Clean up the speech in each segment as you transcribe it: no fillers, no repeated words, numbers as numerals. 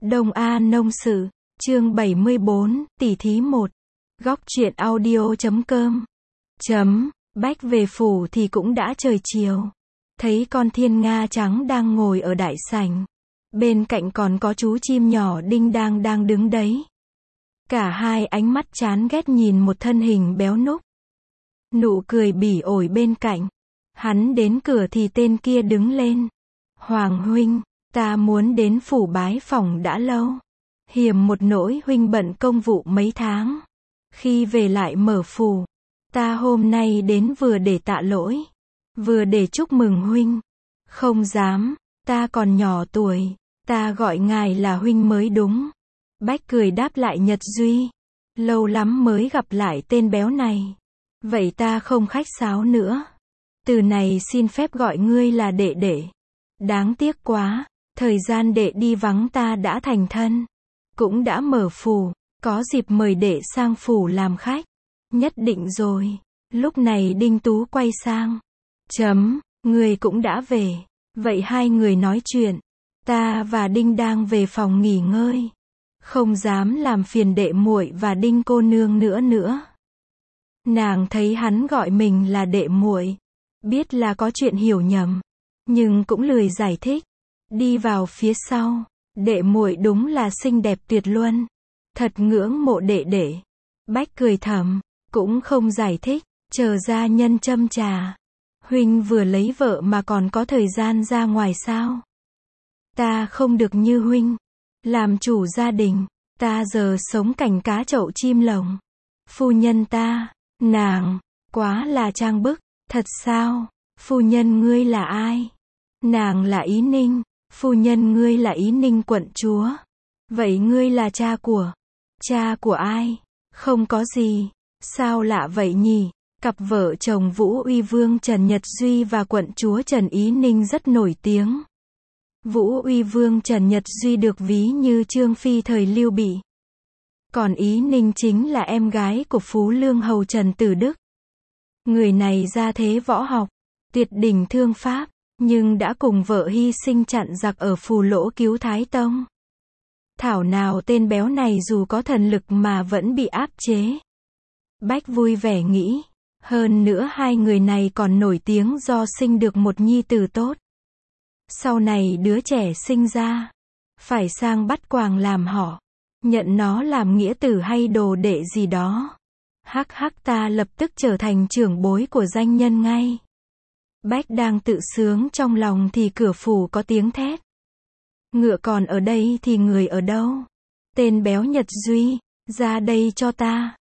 Đông A Nông Sự, chương 74, tỉ thí 1. Góc truyện audio.com. Bách về phủ thì cũng đã trời chiều. Thấy con thiên nga trắng đang ngồi ở đại sảnh. Bên cạnh còn có chú chim nhỏ Đinh đang đứng đấy. Cả hai ánh mắt chán ghét nhìn một thân hình béo núc. Nụ cười bỉ ổi bên cạnh. Hắn đến cửa thì tên kia đứng lên. Hoàng huynh, ta muốn đến phủ bái phỏng đã lâu. Hiềm một nỗi huynh bận công vụ mấy tháng. Khi về lại mở phủ. Ta hôm nay đến vừa để tạ lỗi. Vừa để chúc mừng huynh. Không dám, ta còn nhỏ tuổi. Ta gọi ngài là huynh mới đúng. Bách cười đáp lại Nhật Duy. Lâu lắm mới gặp lại tên béo này. Vậy ta không khách sáo nữa. Từ này xin phép gọi ngươi là đệ đệ. Đáng tiếc quá, thời gian đệ đi vắng ta đã thành thân. Cũng đã mở phủ, có dịp mời đệ sang phủ làm khách. Nhất định rồi. Lúc này Đinh Tú quay sang. Người cũng đã về. Vậy hai người nói chuyện. Ta và Đinh đang về phòng nghỉ ngơi. Không dám làm phiền đệ muội và Đinh cô nương nữa. Nàng thấy hắn gọi mình là đệ muội, biết là có chuyện hiểu nhầm, nhưng cũng lười giải thích. Đi vào phía sau, đệ muội đúng là xinh đẹp tuyệt luân, thật ngưỡng mộ đệ đệ. Bách cười thầm, cũng không giải thích, chờ gia nhân châm trà. Huynh vừa lấy vợ mà còn có thời gian ra ngoài sao? Ta không được như huynh, làm chủ gia đình, ta giờ sống cảnh cá chậu chim lồng. Phu nhân ta, nàng, quá là trang bức, thật sao? Phu nhân ngươi là ai? Nàng là Ý Ninh, phu nhân ngươi là Ý Ninh quận chúa. Vậy ngươi là cha của ai? Không có gì, sao lạ vậy nhỉ? Cặp vợ chồng Vũ Uy Vương Trần Nhật Duy và quận chúa Trần Ý Ninh rất nổi tiếng. Vũ Uy Vương Trần Nhật Duy được ví như Trương Phi thời Lưu Bị. Còn Ý Ninh chính là em gái của Phú Lương Hầu Trần Tử Đức. Người này ra thế võ học, tuyệt đỉnh thương pháp, nhưng đã cùng vợ hy sinh chặn giặc ở Phù Lỗ cứu Thái Tông. Thảo nào tên béo này dù có thần lực mà vẫn bị áp chế. Bách vui vẻ nghĩ, hơn nữa hai người này còn nổi tiếng do sinh được một nhi tử tốt. Sau này đứa trẻ sinh ra, phải sang bắt quàng làm họ, nhận nó làm nghĩa tử hay đồ đệ gì đó. Hắc ta lập tức trở thành trưởng bối của danh nhân ngay. Bách đang tự sướng trong lòng thì cửa phủ có tiếng thét. Ngựa còn ở đây thì người ở đâu? Tên béo Nhật Duy, ra đây cho ta.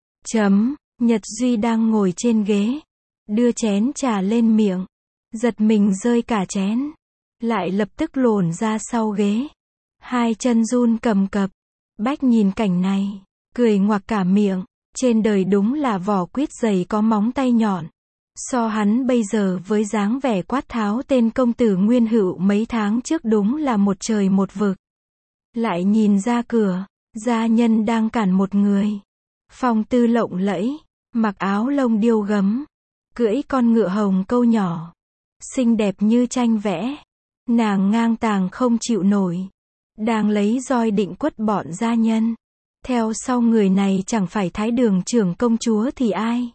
Nhật Duy đang ngồi trên ghế, đưa chén trà lên miệng, giật mình rơi cả chén, lại lập tức lổn ra sau ghế, hai chân run cầm cập. Bách nhìn cảnh này, cười ngoạc cả miệng, trên đời đúng là vỏ quýt dày có móng tay nhọn. So hắn bây giờ với dáng vẻ quát tháo tên công tử Nguyên Hữu mấy tháng trước đúng là một trời một vực. Lại nhìn ra cửa, gia nhân đang cản một người. Phong tư lộng lẫy, mặc áo lông điêu gấm, cưỡi con ngựa hồng câu nhỏ, xinh đẹp như tranh vẽ. Nàng ngang tàng không chịu nổi, đang lấy roi định quất bọn gia nhân. Theo sau người này chẳng phải Thái Đường trưởng công chúa thì ai?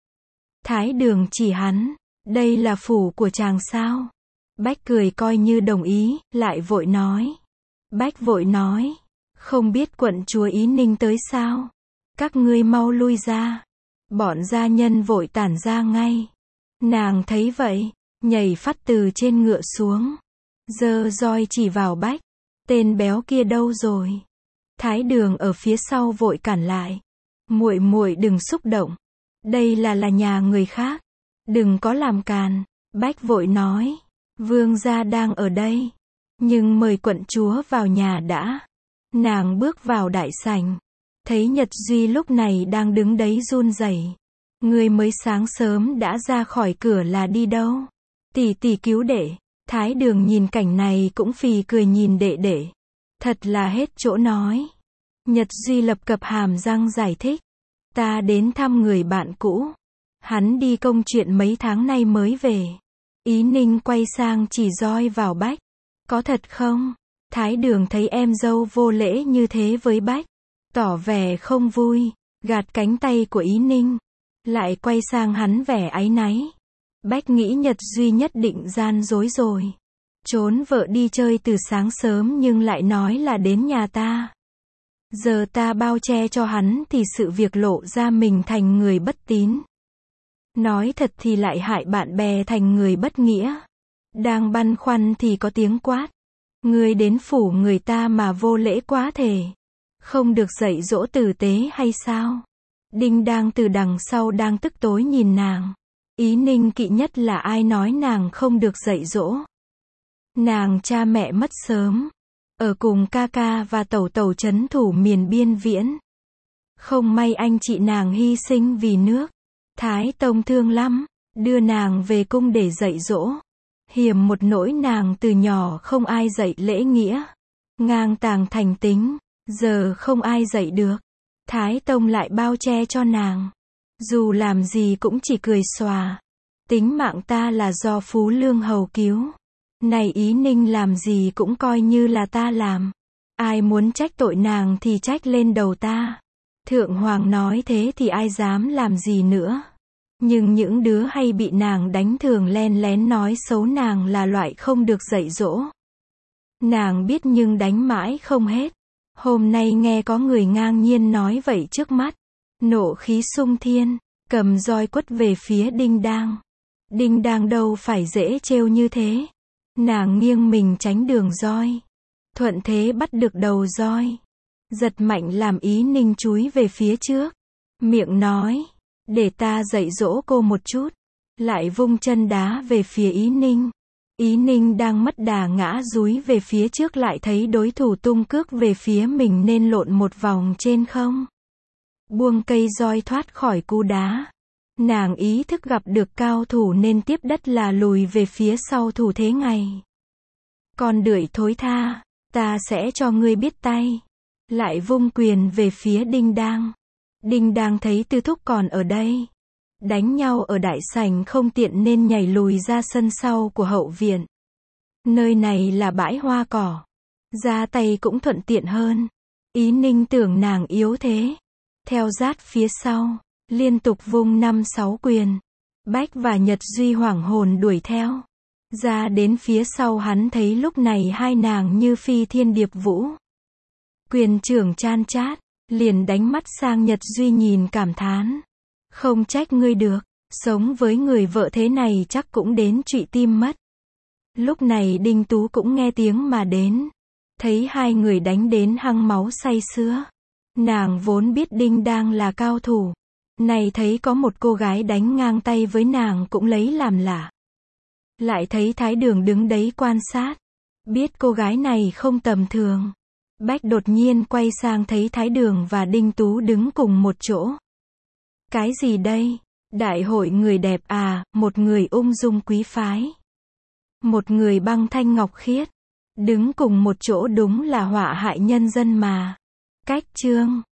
Thái Đường chỉ hắn, đây là phủ của chàng sao? Bách cười coi như đồng ý, lại vội nói. Bách vội nói, không biết quận chúa Ý Ninh tới sao? Các ngươi mau lui ra. Bọn gia nhân vội tản ra ngay. Nàng thấy vậy, nhảy phắt từ trên ngựa xuống, giơ roi chỉ vào Bách. Tên béo kia đâu rồi? Thái Đường ở phía sau vội cản lại. Muội đừng xúc động. Đây là nhà người khác. Đừng có làm càn. Bách vội nói. Vương gia đang ở đây. Nhưng mời quận chúa vào nhà đã. Nàng bước vào đại sảnh. Thấy Nhật Duy lúc này đang đứng đấy run rẩy. Người mới sáng sớm đã ra khỏi cửa là đi đâu? Tỷ cứu đệ. Thái Đường nhìn cảnh này cũng phì cười nhìn đệ đệ. Thật là hết chỗ nói. Nhật Duy lập cập hàm răng giải thích. Ta đến thăm người bạn cũ. Hắn đi công chuyện mấy tháng nay mới về. Ý Ninh quay sang chỉ roi vào Bách. Có thật không? Thái Đường thấy em dâu vô lễ như thế với Bách, tỏ vẻ không vui, gạt cánh tay của Ý Ninh, lại quay sang hắn vẻ áy náy. Bách nghĩ Nhật Duy nhất định gian dối rồi. Trốn vợ đi chơi từ sáng sớm nhưng lại nói là đến nhà ta. Giờ ta bao che cho hắn thì sự việc lộ ra mình thành người bất tín. Nói thật thì lại hại bạn bè thành người bất nghĩa. Đang băn khoăn thì có tiếng quát. Ngươi đến phủ người ta mà vô lễ quá thể. Không được dạy dỗ tử tế hay sao? Đinh đang từ đằng sau đang tức tối nhìn nàng. Ý Ninh kỵ nhất là ai nói nàng không được dạy dỗ. Nàng cha mẹ mất sớm. Ở cùng ca ca và tẩu tẩu trấn thủ miền biên viễn. Không may anh chị nàng hy sinh vì nước. Thái Tông thương lắm, đưa nàng về cung để dạy dỗ. Hiểm một nỗi nàng từ nhỏ không ai dạy lễ nghĩa. Ngang tàng thành tính, giờ không ai dạy được. Thái Tông lại bao che cho nàng. Dù làm gì cũng chỉ cười xòa. Tính mạng ta là do Phú Lương hầu cứu. Này Ý Ninh làm gì cũng coi như là ta làm. Ai muốn trách tội nàng thì trách lên đầu ta. Thượng Hoàng nói thế thì ai dám làm gì nữa. Nhưng những đứa hay bị nàng đánh thường len lén nói xấu nàng là loại không được dạy dỗ. Nàng biết nhưng đánh mãi không hết. Hôm nay nghe có người ngang nhiên nói vậy trước mắt. Nộ khí sung thiên, cầm roi quất về phía Đinh Đang. Đinh Đang đâu phải dễ trêu như thế. Nàng nghiêng mình tránh đường roi. Thuận thế bắt được đầu roi. Giật mạnh làm Ý Ninh chúi về phía trước. Miệng nói, để ta dạy dỗ cô một chút. Lại vung chân đá về phía Ý Ninh. Ý Ninh đang mất đà ngã dúi về phía trước lại thấy đối thủ tung cước về phía mình nên lộn một vòng trên không. Buông cây roi thoát khỏi cú đá. Nàng ý thức gặp được cao thủ nên tiếp đất là lùi về phía sau thủ thế ngay. Con đưởi thối tha, ta sẽ cho ngươi biết tay. Lại vung quyền về phía Đinh Đang. Đinh Đang thấy Tư Thúc còn ở đây. Đánh nhau ở đại sảnh không tiện nên nhảy lùi ra sân sau của hậu viện. Nơi này là bãi hoa cỏ. Ra tay cũng thuận tiện hơn. Ý Ninh tưởng nàng yếu thế. Theo sát phía sau, liên tục vung 5-6 quyền. Bách và Nhật Duy hoảng hồn đuổi theo. Ra đến phía sau hắn thấy lúc này hai nàng như phi thiên điệp vũ. Quyền trưởng chan chát, liền đánh mắt sang Nhật Duy nhìn cảm thán. Không trách ngươi được, sống với người vợ thế này chắc cũng đến trụy tim mất. Lúc này Đinh Tú cũng nghe tiếng mà đến. Thấy hai người đánh đến hăng máu say sưa. Nàng vốn biết Đinh Đang là cao thủ. Này thấy có một cô gái đánh ngang tay với nàng cũng lấy làm lạ. Lại thấy Thái Đường đứng đấy quan sát. Biết cô gái này không tầm thường. Bách đột nhiên quay sang thấy Thái Đường và Đinh Tú đứng cùng một chỗ. Cái gì đây? Đại hội người đẹp à, một người ung dung quý phái. Một người băng thanh ngọc khiết. Đứng cùng một chỗ đúng là họa hại nhân dân mà. Cách chương